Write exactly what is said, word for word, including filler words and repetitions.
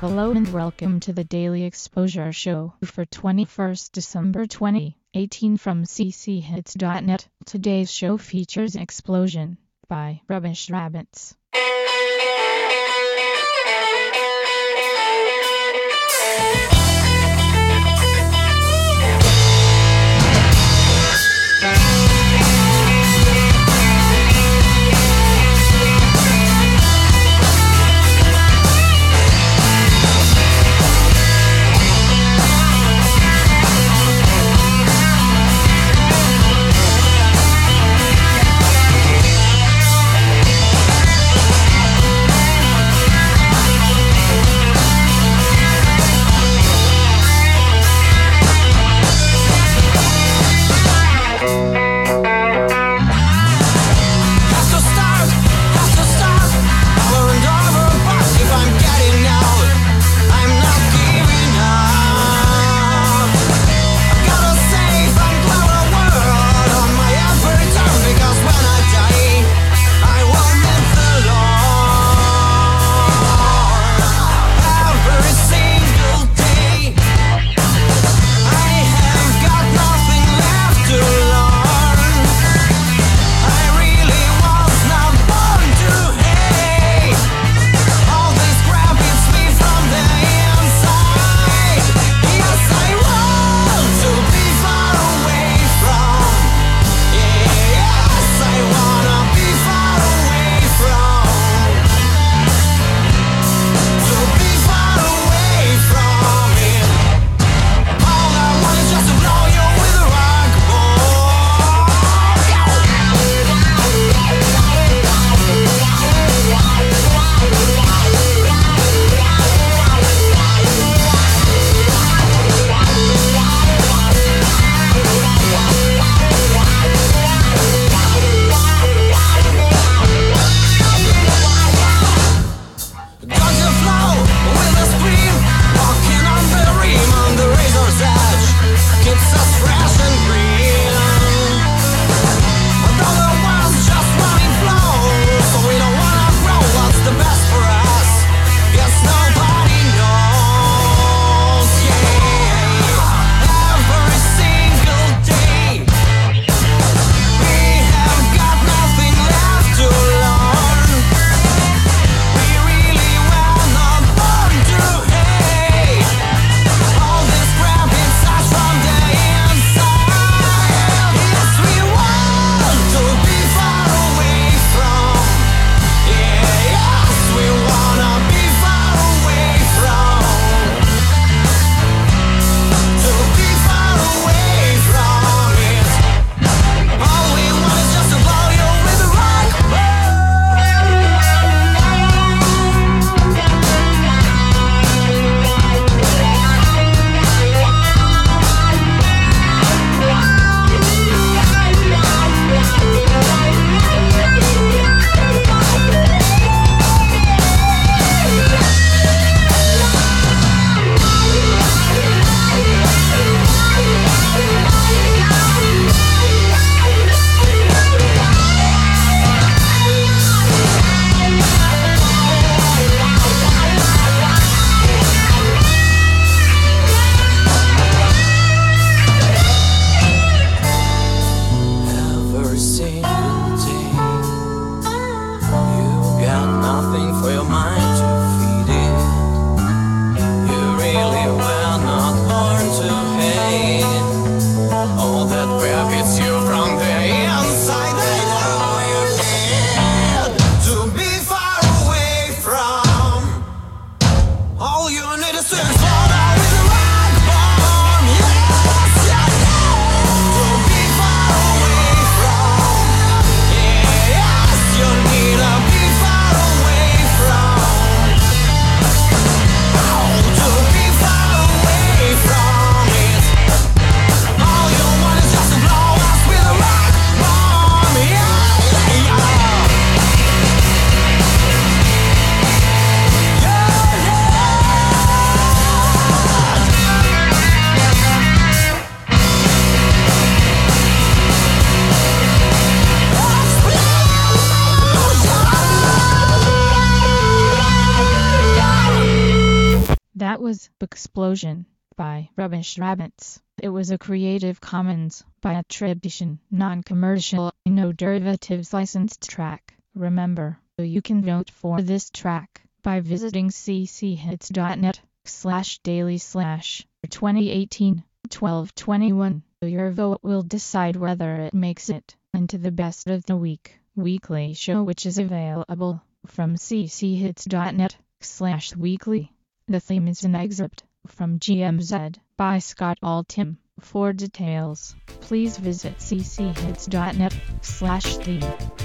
Hello and welcome to the Daily Exposure Show for twenty-first December twenty eighteen from c c hits dot net. Today's show features Explosion by Rubbish Rabbits. was Explosion by Rubbish Rabbits. It was a Creative Commons by attribution, non-commercial, no derivatives licensed track. Remember, you can vote for this track by visiting cchits.net slash daily slash 2018 12 21. Your vote will decide whether it makes it into the best of the week weekly show, which is available from cchits.net slash weekly. The theme is an excerpt from G M Z by Scott Altham. For details, please visit cchits.net slash theme.